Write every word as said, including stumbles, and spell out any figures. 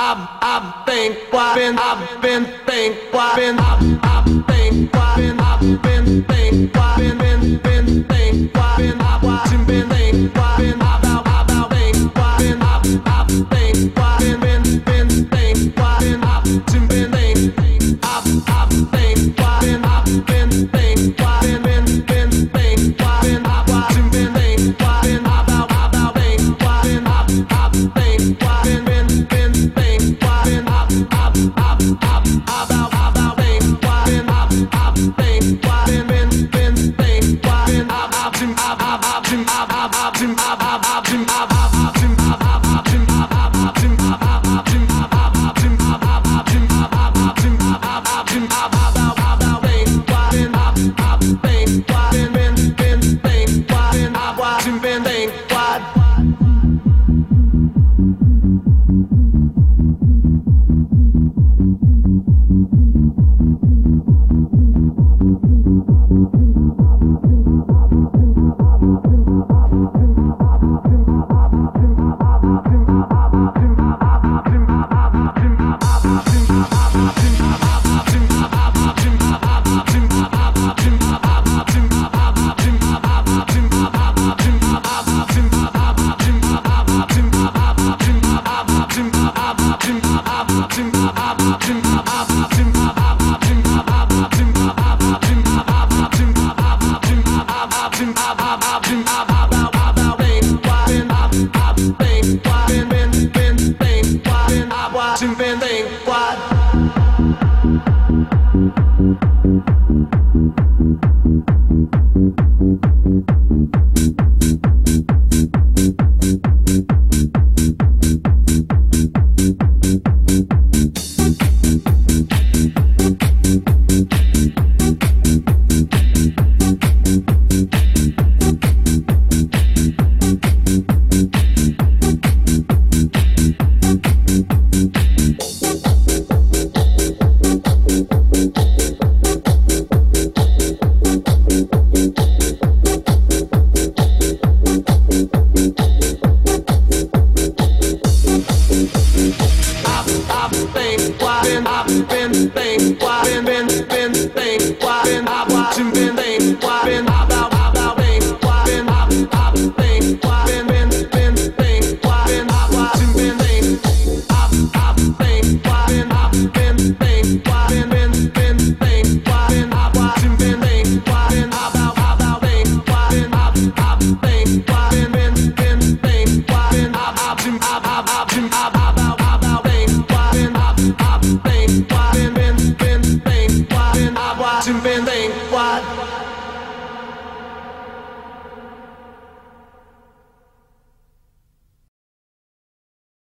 I've I've been I've been I've been think I've been I've I've think I've been I've been think I've been been been think I've been I've been been think I've been I've I've think I've been I've I've think I've been been been think I've been I've been been think I've I've think I've been I've been think I've been been been think I've been I've been been think I've been I've I've think I've been I've I've think I've been been been think I've been I've I've I've I've I've think I've been I've I've think I've been been been think I've been I've I've been I've I've been I've I've been I've I've been I've I've been I've been, I've been, think, I've been,